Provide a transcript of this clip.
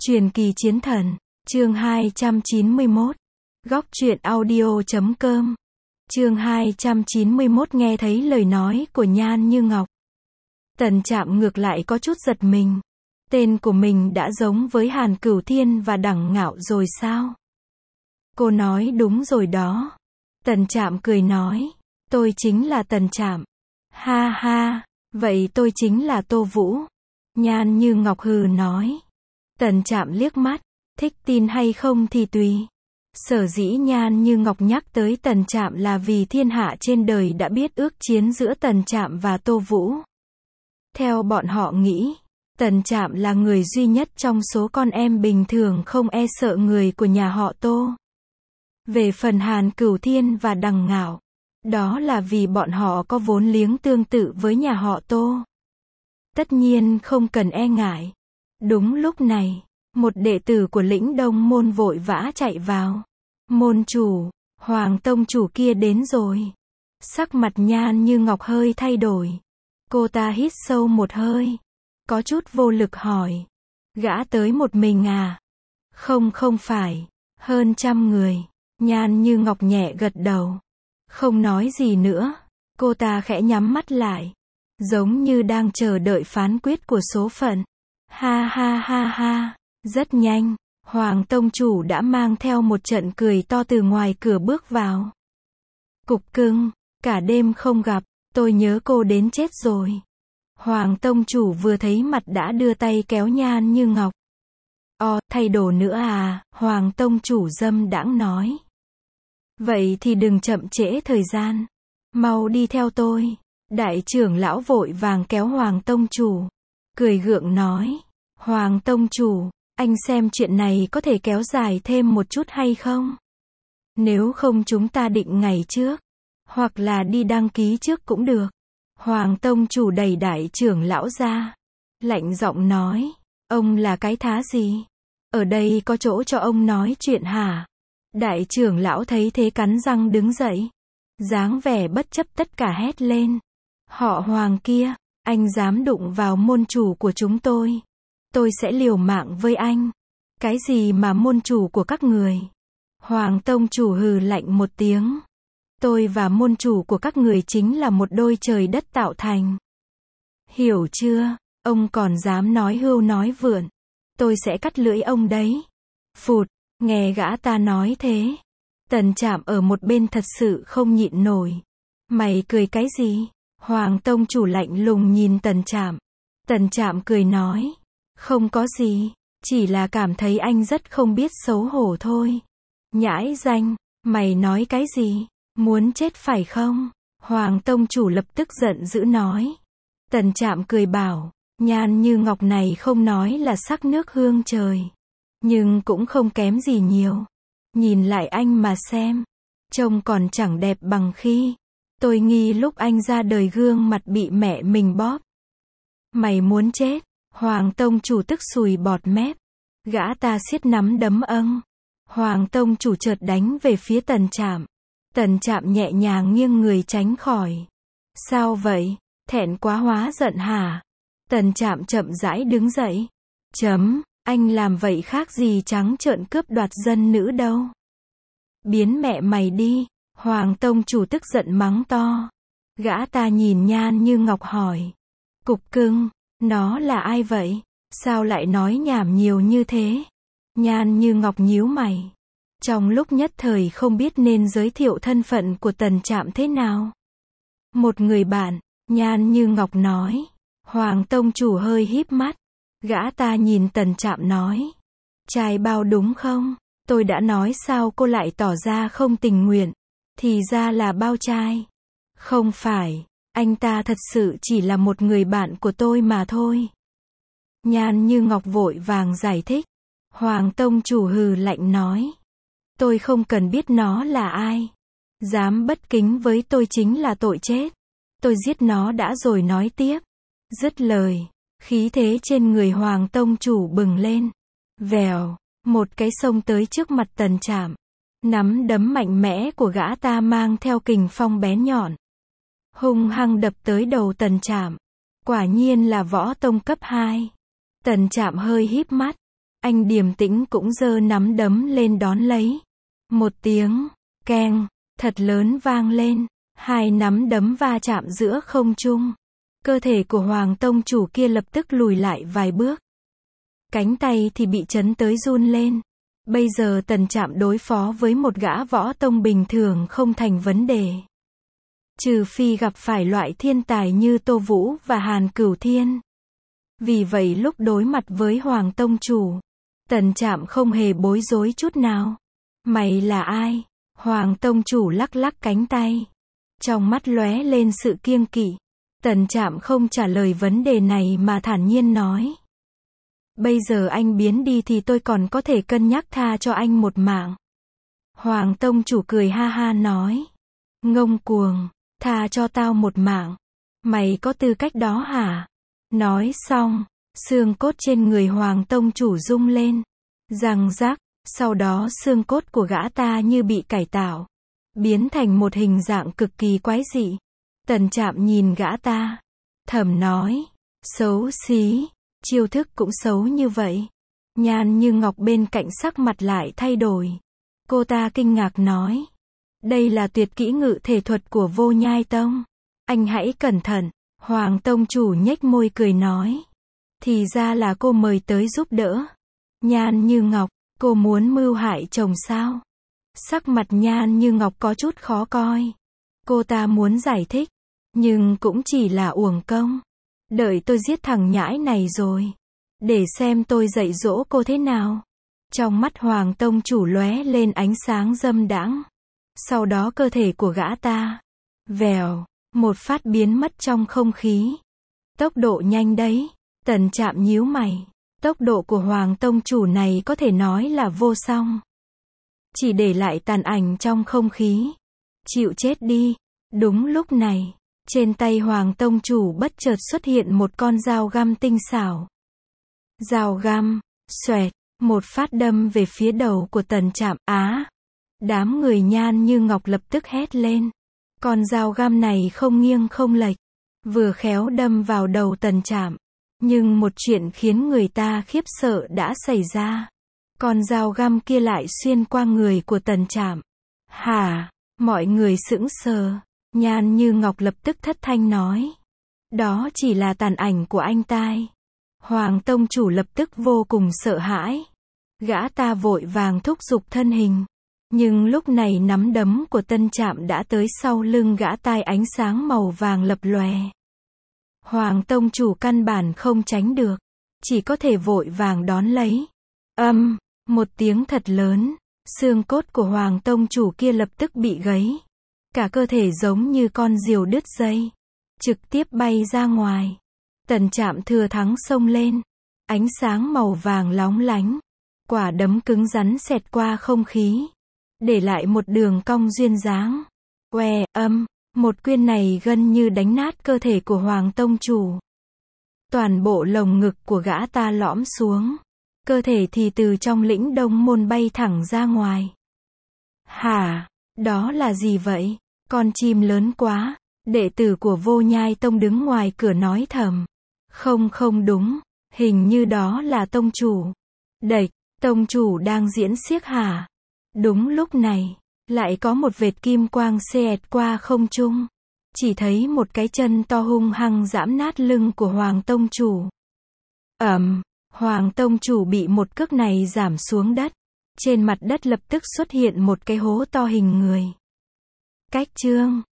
Truyền kỳ chiến thần, chương 291. Góc truyện audio.com. Chương 291 nghe thấy lời nói của Nhan Như Ngọc. Tần Trạm ngược lại có chút giật mình. Tên của mình đã giống với Hàn Cửu Thiên và Đẳng Ngạo rồi sao? Cô nói đúng rồi đó. Tần Trạm cười nói, tôi chính là Tần Trạm. Ha ha, vậy tôi chính là Tô Vũ. Nhan Như Ngọc hừ nói. Tần Trạm liếc mắt, thích tin hay không thì tùy. Sở dĩ Nhan Như Ngọc nhắc tới Tần Trạm là vì thiên hạ trên đời đã biết ước chiến giữa Tần Trạm và Tô Vũ. Theo bọn họ nghĩ, Tần Trạm là người duy nhất trong số con em bình thường không e sợ người của nhà họ Tô. Về phần Hàn Cửu Thiên và Đằng Ngạo, đó là vì bọn họ có vốn liếng tương tự với nhà họ Tô. Tất nhiên không cần e ngại. Đúng lúc này, một đệ tử của Lĩnh Đông môn vội vã chạy vào. Môn chủ, Hoàng tông chủ kia đến rồi. Sắc mặt Nhan Như Ngọc hơi thay đổi. Cô ta hít sâu một hơi, có chút vô lực hỏi. Gã tới một mình à? Không phải, hơn 100 người. Nhan Như Ngọc nhẹ gật đầu. Không nói gì nữa. Cô ta khẽ nhắm mắt lại, giống như đang chờ đợi phán quyết của số phận. Ha ha ha ha. Rất nhanh, Hoàng tông chủ đã mang theo một trận cười to từ ngoài cửa bước vào. Cục cưng, cả đêm không gặp, tôi nhớ cô đến chết rồi. Hoàng tông chủ vừa thấy mặt đã đưa tay kéo Nhan Như Ngọc. Thay đồ nữa à? Hoàng tông chủ dâm đãng nói. Vậy thì đừng chậm trễ thời gian. Mau đi theo tôi. Đại trưởng lão vội vàng kéo Hoàng tông chủ. Cười gượng nói. Hoàng tông chủ, anh xem chuyện này có thể kéo dài thêm một chút hay không? Nếu không chúng ta định ngày trước. Hoặc là đi đăng ký trước cũng được. Hoàng tông chủ đẩy đại trưởng lão ra. Lạnh giọng nói. Ông là cái thá gì? Ở đây có chỗ cho ông nói chuyện hả? Đại trưởng lão thấy thế cắn răng đứng dậy. Dáng vẻ bất chấp tất cả hét lên. Họ Hoàng kia, anh dám đụng vào môn chủ của chúng tôi sẽ liều mạng với anh. Cái gì mà môn chủ của các người? Hoàng tông chủ hừ lạnh một tiếng. Tôi và môn chủ của các người chính là một đôi trời đất tạo thành. Hiểu chưa? Ông còn dám nói hưu nói vượn, tôi sẽ cắt lưỡi ông đấy. Phụt, nghe gã ta nói thế. Tần Trạm ở một bên thật sự không nhịn nổi. Mày cười cái gì? Hoàng tông chủ lạnh lùng nhìn Tần Trạm. Tần Trạm cười nói. Không có gì, chỉ là cảm thấy anh rất không biết xấu hổ thôi. Nhãi danh, mày nói cái gì? Muốn chết phải không? Hoàng tông chủ lập tức giận dữ nói. Tần Trạm cười bảo, Nhan Như Ngọc này không nói là sắc nước hương trời, nhưng cũng không kém gì nhiều. Nhìn lại anh mà xem, trông còn chẳng đẹp bằng khi tôi nghi lúc anh ra đời gương mặt bị mẹ mình bóp. Mày muốn chết? Hoàng tông chủ tức sùi bọt mép. Gã ta siết nắm đấm âng. Hoàng tông chủ chợt đánh về phía Tần Trạm. Tần Trạm nhẹ nhàng nghiêng người tránh khỏi. Sao vậy? Thẹn quá hóa giận hả? Tần Trạm chậm rãi đứng dậy. Anh làm vậy khác gì trắng trợn cướp đoạt dân nữ đâu. Biến mẹ mày đi. Hoàng tông chủ tức giận mắng to. Gã ta nhìn Nhan Như Ngọc hỏi. Cục cưng, nó là ai vậy? Sao lại nói nhảm nhiều như thế? Nhan Như Ngọc nhíu mày. Trong lúc nhất thời không biết nên giới thiệu thân phận của Tần Trạm thế nào. Một người bạn, Nhan Như Ngọc nói. Hoàng tông chủ hơi híp mắt. Gã ta nhìn Tần Trạm nói. Trai bao đúng không? Tôi đã nói sao cô lại tỏ ra không tình nguyện. Thì ra là bao trai. Không phải, anh ta thật sự chỉ là một người bạn của tôi mà thôi. Nhan Như Ngọc vội vàng giải thích. Hoàng tông chủ hừ lạnh nói. Tôi không cần biết nó là ai. Dám bất kính với tôi chính là tội chết. Tôi giết nó đã rồi nói tiếp. Dứt lời, khí thế trên người Hoàng tông chủ bừng lên. Vèo, một cái xông tới trước mặt Tần Trạm. Nắm đấm mạnh mẽ của gã ta mang theo kình phong bén nhọn, hung hăng đập tới đầu Tần Trạm. Quả nhiên là võ tông cấp 2. Tần Trạm hơi híp mắt. Anh điềm tĩnh cũng giơ nắm đấm lên đón lấy. Một tiếng, keng, thật lớn vang lên. Hai nắm đấm va chạm giữa không trung. Cơ thể của Hoàng tông chủ kia lập tức lùi lại vài bước. Cánh tay thì bị chấn tới run lên. Bây giờ Tần Trạm đối phó với một gã võ tông bình thường không thành vấn đề. Trừ phi gặp phải loại thiên tài như Tô Vũ và Hàn Cửu Thiên. Vì vậy lúc đối mặt với Hoàng tông chủ, Tần Trạm không hề bối rối chút nào. Mày là ai? Hoàng tông chủ lắc lắc cánh tay. Trong mắt lóe lên sự kiêng kỵ. Tần Trạm không trả lời vấn đề này mà thản nhiên nói. Bây giờ anh biến đi thì tôi còn có thể cân nhắc tha cho anh một mạng. Hoàng tông chủ cười ha ha nói. Ngông cuồng, tha cho tao một mạng. Mày có tư cách đó hả? Nói xong, xương cốt trên người Hoàng tông chủ rung lên. Răng rắc, sau đó xương cốt của gã ta như bị cải tạo. Biến thành một hình dạng cực kỳ quái dị. Tần Trạm nhìn gã ta. Thầm nói. Xấu xí. Chiêu thức cũng xấu như vậy. Nhan Như Ngọc bên cạnh sắc mặt lại thay đổi. Cô ta kinh ngạc nói. Đây là tuyệt kỹ ngự thể thuật của Vô Nhai Tông. Anh hãy cẩn thận. Hoàng tông chủ nhếch môi cười nói. Thì ra là cô mời tới giúp đỡ. Nhan Như Ngọc, cô muốn mưu hại chồng sao? Sắc mặt Nhan Như Ngọc có chút khó coi. Cô ta muốn giải thích. Nhưng cũng chỉ là uổng công. Đợi tôi giết thằng nhãi này rồi. Để xem tôi dạy dỗ cô thế nào. Trong mắt Hoàng tông chủ lóe lên ánh sáng dâm đãng. Sau đó cơ thể của gã ta. Vèo. Một phát biến mất trong không khí. Tốc độ nhanh đấy. Tần Trạm nhíu mày. Tốc độ của Hoàng tông chủ này có thể nói là vô song. Chỉ để lại tàn ảnh trong không khí. Chịu chết đi. Đúng lúc này, trên tay Hoàng tông chủ bất chợt xuất hiện một con dao găm tinh xảo. Dao găm, xoẹt, một phát đâm về phía đầu của Tần Trạm. Á! Đám người Nhan Như Ngọc lập tức hét lên. Con dao găm này không nghiêng không lệch. Vừa khéo đâm vào đầu Tần Trạm. Nhưng một chuyện khiến người ta khiếp sợ đã xảy ra. Con dao găm kia lại xuyên qua người của Tần Trạm. Hả? Mọi người sững sờ. Nhan Như Ngọc lập tức thất thanh nói. Đó chỉ là tàn ảnh của anh tai. Hoàng tông chủ lập tức vô cùng sợ hãi. Gã ta vội vàng thúc giục thân hình. Nhưng lúc này nắm đấm của Tân Trạm đã tới sau lưng gã, tai ánh sáng màu vàng lập lòe. Hoàng tông chủ căn bản không tránh được. Chỉ có thể vội vàng đón lấy. Một tiếng thật lớn. Xương cốt của Hoàng tông chủ kia lập tức bị gãy. Cả cơ thể giống như con diều đứt dây. Trực tiếp bay ra ngoài. Tần Trạm thừa thắng xông lên. Ánh sáng màu vàng lóng lánh. Quả đấm cứng rắn xẹt qua không khí. Để lại một đường cong duyên dáng. Một quyền này gần như đánh nát cơ thể của Hoàng tông chủ. Toàn bộ lồng ngực của gã ta lõm xuống. Cơ thể thì từ trong lĩnh Đông Môn bay thẳng ra ngoài. Hả? Đó là gì vậy? Con chim lớn quá. Đệ tử của Vô Nhai Tông đứng ngoài cửa nói thầm. Không đúng. Hình như đó là tông chủ. Đệch, tông chủ đang diễn xiếc hả? Đúng lúc này, lại có một vệt kim quang xẹt qua không trung. Chỉ thấy một cái chân to hung hăng giẫm nát lưng của Hoàng tông chủ. Hoàng tông chủ bị một cước này giảm xuống đất. Trên mặt đất lập tức xuất hiện một cái hố to hình người. Cách chương